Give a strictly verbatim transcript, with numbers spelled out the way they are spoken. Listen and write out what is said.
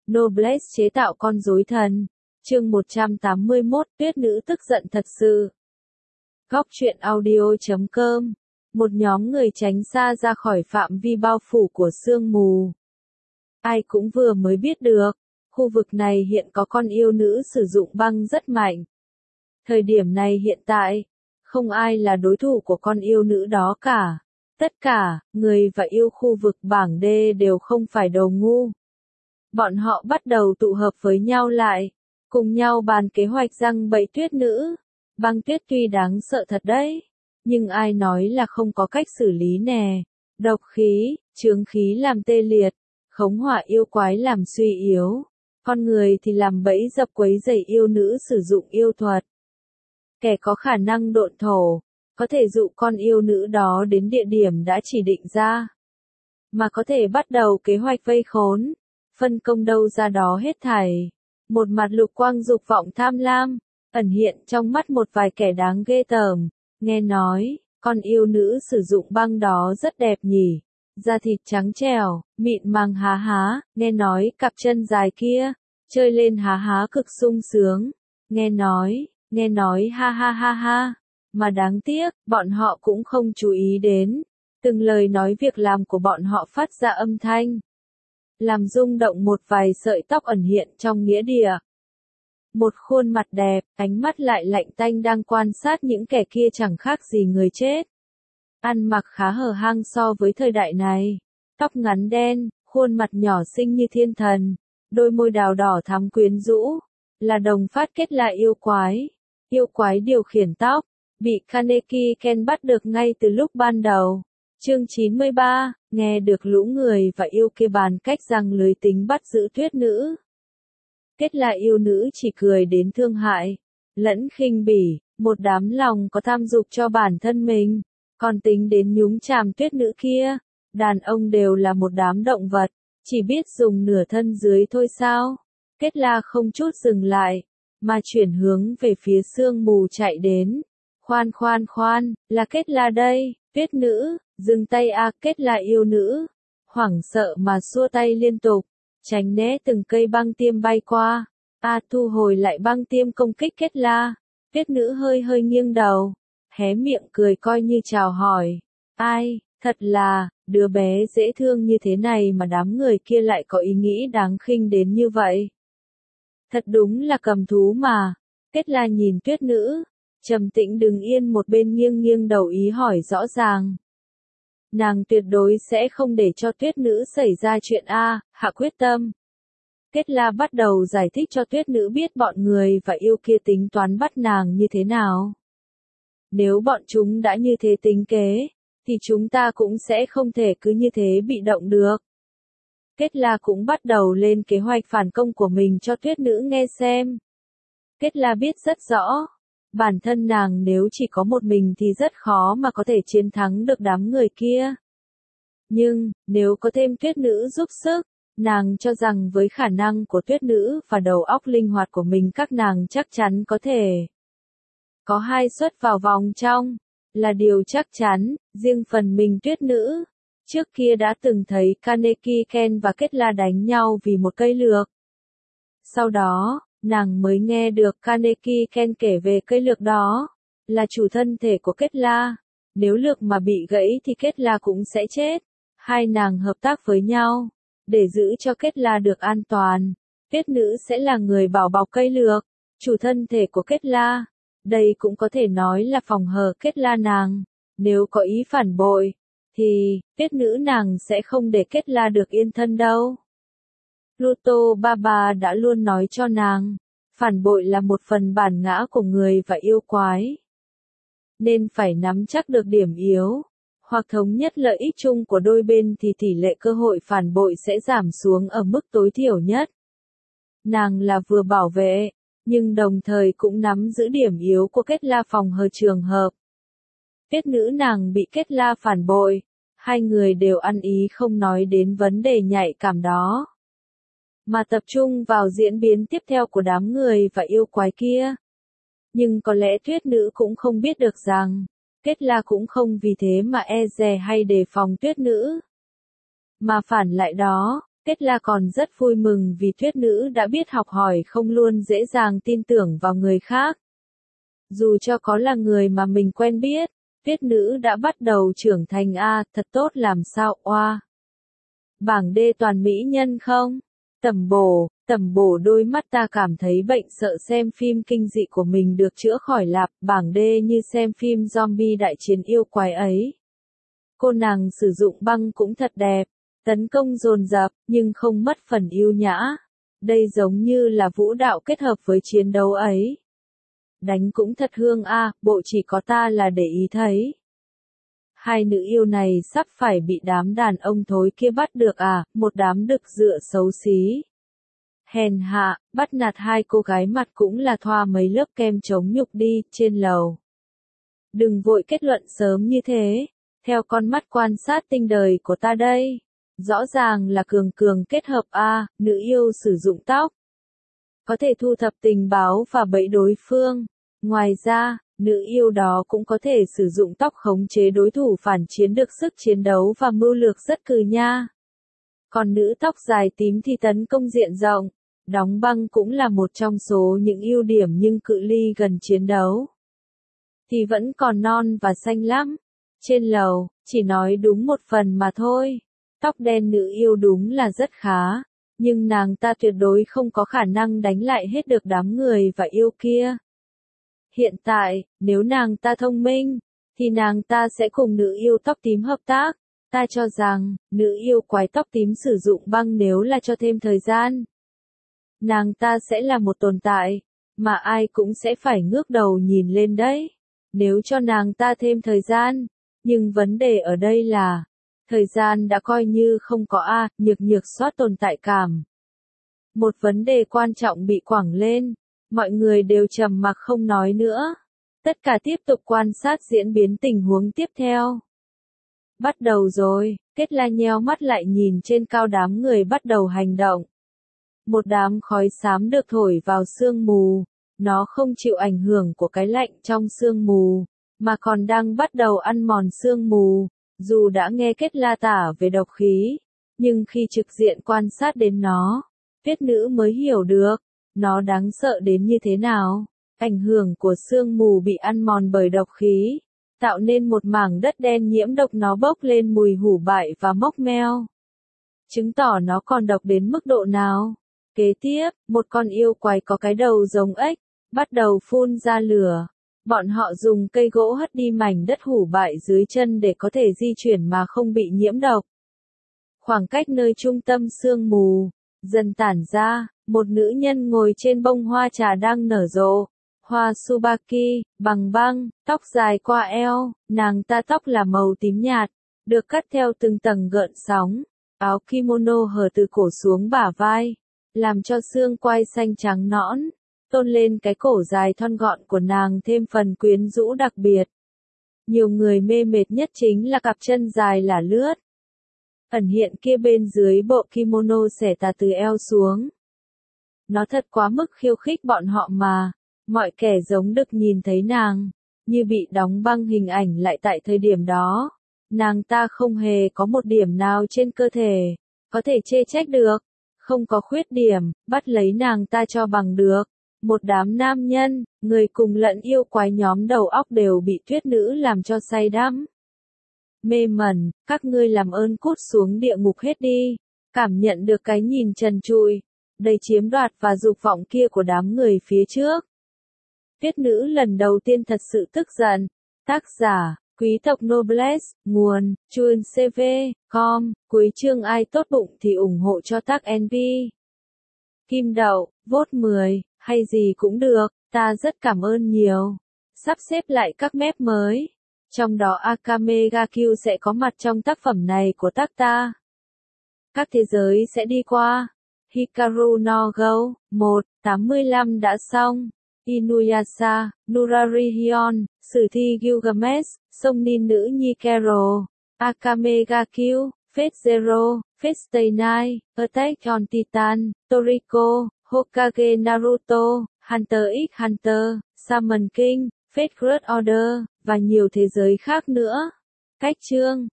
Noblesse chế tạo con rối thần. Chương một trăm tám mươi mốt, tuyết nữ tức giận thật sự. Góc truyện audio chấm com. Một nhóm người tránh xa ra khỏi phạm vi bao phủ của sương mù. Ai cũng vừa mới biết được, khu vực này hiện có con yêu nữ sử dụng băng rất mạnh. Thời điểm này hiện tại, không ai là đối thủ của con yêu nữ đó cả. Tất cả, người và yêu khu vực bảng D đều không phải đồ ngu. Bọn họ bắt đầu tụ hợp với nhau lại, cùng nhau bàn kế hoạch giăng bẫy tuyết nữ. Băng tuyết tuy đáng sợ thật đấy, nhưng ai nói là không có cách xử lý nè. Độc khí, chướng khí làm tê liệt, khống hỏa yêu quái làm suy yếu, con người thì làm bẫy dập quấy rầy yêu nữ sử dụng yêu thuật. Kẻ có khả năng độn thổ, có thể dụ con yêu nữ đó đến địa điểm đã chỉ định ra, mà có thể bắt đầu kế hoạch vây khốn, phân công đâu ra đó hết thảy. Một mặt lục quang dục vọng tham lam, ẩn hiện trong mắt một vài kẻ đáng ghê tởm. Nghe nói, con yêu nữ sử dụng băng đó rất đẹp nhỉ, da thịt trắng trẻo, mịn màng há há, nghe nói cặp chân dài kia, chơi lên há há cực sung sướng. Nghe nói, nghe nói ha ha ha ha, mà đáng tiếc, bọn họ cũng không chú ý đến. Từng lời nói việc làm của bọn họ phát ra âm thanh, làm rung động một vài sợi tóc ẩn hiện trong nghĩa địa. Một khuôn mặt đẹp, ánh mắt lại lạnh tanh đang quan sát những kẻ kia chẳng khác gì người chết. Ăn mặc khá hở hang so với thời đại này. Tóc ngắn đen, khuôn mặt nhỏ xinh như thiên thần, đôi môi đào đỏ thắm quyến rũ, là đồng phát kết lại yêu quái. Yêu quái điều khiển tóc, bị Kaneki Ken bắt được ngay từ lúc ban đầu. Chương chín mươi ba, nghe được lũ người và yêu kia bàn cách giăng lưới tính bắt giữ tuyết nữ. Kết là yêu nữ chỉ cười đến thương hại, lẫn khinh bỉ, một đám lòng có tham dục cho bản thân mình, còn tính đến nhúng chàm tuyết nữ kia. Đàn ông đều là một đám động vật, chỉ biết dùng nửa thân dưới thôi sao. Kết là không chút dừng lại, mà chuyển hướng về phía sương mù chạy đến. Khoan khoan khoan, là Kết là đây, tuyết nữ, dừng tay a. Kết là yêu nữ, hoảng sợ mà xua tay liên tục, tránh né từng cây băng tiêm bay qua. A thu hồi lại băng tiêm công kích Kết là. Tuyết nữ hơi hơi nghiêng đầu, hé miệng cười coi như chào hỏi. Ai, thật là, đứa bé dễ thương như thế này mà đám người kia lại có ý nghĩ đáng khinh đến như vậy. Thật đúng là cầm thú mà. Kết là nhìn tuyết nữ, trầm tĩnh đứng yên một bên nghiêng nghiêng đầu ý hỏi rõ ràng. Nàng tuyệt đối sẽ không để cho tuyết nữ xảy ra chuyện A, hạ quyết tâm. Kết là bắt đầu giải thích cho tuyết nữ biết bọn người và yêu kia tính toán bắt nàng như thế nào. Nếu bọn chúng đã như thế tính kế, thì chúng ta cũng sẽ không thể cứ như thế bị động được. Kết là cũng bắt đầu lên kế hoạch phản công của mình cho tuyết nữ nghe xem. Kết là biết rất rõ, bản thân nàng nếu chỉ có một mình thì rất khó mà có thể chiến thắng được đám người kia. Nhưng, nếu có thêm tuyết nữ giúp sức, nàng cho rằng với khả năng của tuyết nữ và đầu óc linh hoạt của mình các nàng chắc chắn có thể có hai suất vào vòng trong, là điều chắc chắn. Riêng phần mình tuyết nữ, trước kia đã từng thấy Kaneki Ken và Kết là đánh nhau vì một cây lược. Sau đó, nàng mới nghe được Kaneki Ken kể về cây lược đó, là chủ thân thể của Kết là. Nếu lược mà bị gãy thì Kết là cũng sẽ chết. Hai nàng hợp tác với nhau, để giữ cho Kết là được an toàn. Tuyết nữ sẽ là người bảo bọc cây lược, chủ thân thể của Kết là. Đây cũng có thể nói là phòng hờ Kết là nàng. Nếu có ý phản bội, thì, tuyết nữ nàng sẽ không để Kết là được yên thân đâu. Pluto Baba đã luôn nói cho nàng, phản bội là một phần bản ngã của người và yêu quái. Nên phải nắm chắc được điểm yếu, hoặc thống nhất lợi ích chung của đôi bên thì tỷ lệ cơ hội phản bội sẽ giảm xuống ở mức tối thiểu nhất. Nàng là vừa bảo vệ, nhưng đồng thời cũng nắm giữ điểm yếu của Kết là phòng hờ trường hợp. Tuyết nữ nàng bị Kết là phản bội, hai người đều ăn ý không nói đến vấn đề nhạy cảm đó, mà tập trung vào diễn biến tiếp theo của đám người và yêu quái kia. Nhưng có lẽ tuyết nữ cũng không biết được rằng, Kết là cũng không vì thế mà e dè hay đề phòng tuyết nữ. Mà phản lại đó, Kết La còn rất vui mừng vì tuyết nữ đã biết học hỏi không luôn dễ dàng tin tưởng vào người khác. Dù cho có là người mà mình quen biết, tuyết nữ đã bắt đầu trưởng thành a, thật tốt làm sao oa. Bảng D toàn mỹ nhân không? Tẩm bổ, tẩm bổ đôi mắt ta cảm thấy bệnh sợ xem phim kinh dị của mình được chữa khỏi lạp, bảng D như xem phim zombie đại chiến yêu quái ấy. Cô nàng sử dụng băng cũng thật đẹp, tấn công dồn dập, nhưng không mất phần yêu nhã. Đây giống như là vũ đạo kết hợp với chiến đấu ấy. Đánh cũng thật hương a, bộ chỉ có ta là để ý thấy. Hai nữ yêu này sắp phải bị đám đàn ông thối kia bắt được à, một đám đực dựa xấu xí. Hèn hạ, bắt nạt hai cô gái mặt cũng là thoa mấy lớp kem chống nhục đi, trên lầu. Đừng vội kết luận sớm như thế, theo con mắt quan sát tinh đời của ta đây. Rõ ràng là cường cường kết hợp a, nữ yêu sử dụng tóc. Có thể thu thập tình báo và bẫy đối phương. Ngoài ra, nữ yêu đó cũng có thể sử dụng tóc khống chế đối thủ phản chiến được sức chiến đấu và mưu lược rất cừ nha. Còn nữ tóc dài tím thì tấn công diện rộng, đóng băng cũng là một trong số những ưu điểm nhưng cự ly gần chiến đấu thì vẫn còn non và xanh lắm. Trên lầu, chỉ nói đúng một phần mà thôi. Tóc đen nữ yêu đúng là rất khá, nhưng nàng ta tuyệt đối không có khả năng đánh lại hết được đám người và yêu kia. Hiện tại, nếu nàng ta thông minh, thì nàng ta sẽ cùng nữ yêu tóc tím hợp tác. Ta cho rằng, nữ yêu quái tóc tím sử dụng băng nếu là cho thêm thời gian. Nàng ta sẽ là một tồn tại, mà ai cũng sẽ phải ngước đầu nhìn lên đấy. Nếu cho nàng ta thêm thời gian, nhưng vấn đề ở đây là, thời gian đã coi như không có a, nhược nhược soát tồn tại cảm. Một vấn đề quan trọng bị quẳng lên, mọi người đều trầm mặc không nói nữa. Tất cả tiếp tục quan sát diễn biến tình huống tiếp theo. Bắt đầu rồi, Kết La nheo mắt lại nhìn trên cao đám người bắt đầu hành động. Một đám khói xám được thổi vào sương mù, nó không chịu ảnh hưởng của cái lạnh trong sương mù, mà còn đang bắt đầu ăn mòn sương mù. Dù đã nghe Kết La tả về độc khí, nhưng khi trực diện quan sát đến nó, tuyết nữ mới hiểu được, nó đáng sợ đến như thế nào. Ảnh hưởng của sương mù bị ăn mòn bởi độc khí, tạo nên một mảng đất đen nhiễm độc, nó bốc lên mùi hủ bại và mốc meo. Chứng tỏ nó còn độc đến mức độ nào. Kế tiếp, một con yêu quái có cái đầu giống ếch, bắt đầu phun ra lửa. Bọn họ dùng cây gỗ hất đi mảnh đất hủ bại dưới chân để có thể di chuyển mà không bị nhiễm độc. Khoảng cách nơi trung tâm sương mù dần tản ra, một nữ nhân ngồi trên bông hoa trà đang nở rộ. Hoa Tsubaki, bằng băng, tóc dài qua eo, nàng ta tóc là màu tím nhạt, được cắt theo từng tầng gợn sóng. Áo kimono hở từ cổ xuống bả vai, làm cho xương quai xanh trắng nõn, tôn lên cái cổ dài thon gọn của nàng thêm phần quyến rũ đặc biệt. Nhiều người mê mệt nhất chính là cặp chân dài lả lướt. Ẩn hiện kia bên dưới bộ kimono xẻ tà từ eo xuống. Nó thật quá mức khiêu khích bọn họ mà. Mọi kẻ giống được nhìn thấy nàng, như bị đóng băng hình ảnh lại tại thời điểm đó. Nàng ta không hề có một điểm nào trên cơ thể, có thể chê trách được, không có khuyết điểm, bắt lấy nàng ta cho bằng được. Một đám nam nhân, người cùng lẫn yêu quái nhóm đầu óc đều bị tuyết nữ làm cho say đắm. Mê mẩn, các ngươi làm ơn cút xuống địa ngục hết đi, cảm nhận được cái nhìn trần trụi, đầy chiếm đoạt và dục vọng kia của đám người phía trước. Tuyết nữ lần đầu tiên thật sự tức giận. Tác giả, quý tộc Noblesse, nguồn, chuan c v chấm com, cuối chương ai tốt bụng thì ủng hộ cho tác en pê. Kim đậu, vote mười, hay gì cũng được, ta rất cảm ơn nhiều. Sắp xếp lại các mép mới. Trong đó Akame ga Kill sẽ có mặt trong tác phẩm này của tác ta. Các thế giới sẽ đi qua. Hikaru no Go, một, tám mươi lăm đã xong. Inuyasha, Nurarihion, Sử thi Gilgamesh, Sông Nin nữ nhi Carol, Akame ga Kill, Fate Zero, Fate Stay Night, Attack on Titan, Toriko, Hokage Naruto, Hunter x Hunter, Shaman King, Fate Grand Order, và nhiều thế giới khác nữa. Cách chương